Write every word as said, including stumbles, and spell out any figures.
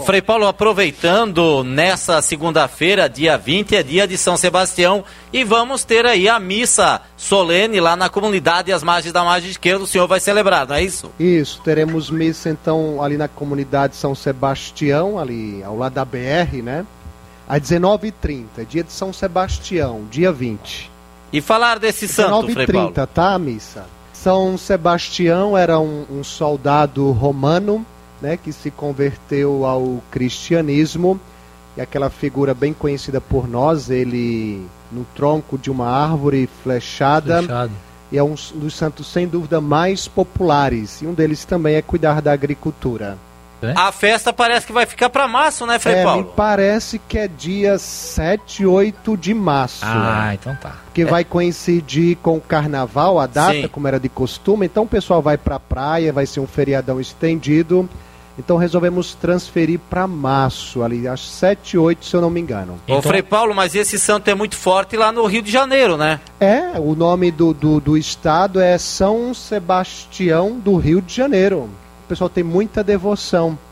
Frei Paulo, aproveitando, nessa segunda-feira, dia vinte, é dia de São Sebastião, e vamos ter aí a missa solene lá na comunidade às margens da margem esquerda. O senhor vai celebrar, não é isso? Isso, teremos missa então ali na comunidade São Sebastião, ali ao lado da B R, né? Às dezenove e trinta, dia de São Sebastião, dia vinte. E falar desse santo, Frei Paulo? dezenove e trinta, tá, a missa? São Sebastião era um, um soldado romano, né, que se converteu ao cristianismo, e aquela figura bem conhecida por nós, ele no tronco de uma árvore flechada, Flechado. E é um dos santos sem dúvida mais populares, e um deles também é cuidar da agricultura. É? A festa parece que vai ficar para março, né, Frei é, Paulo? Me parece que é dia sete, oito de março. Ah, então tá. Que é. vai coincidir com o carnaval, a data, Sim. como era de costume, então o pessoal vai pra praia, vai ser um feriadão estendido. Então resolvemos transferir para março, ali às sete, oito, se eu não me engano. Ô, então... Frei Paulo, mas esse santo é muito forte lá no Rio de Janeiro, né? É, o nome do, do, do estado é São Sebastião do Rio de Janeiro. O pessoal tem muita devoção.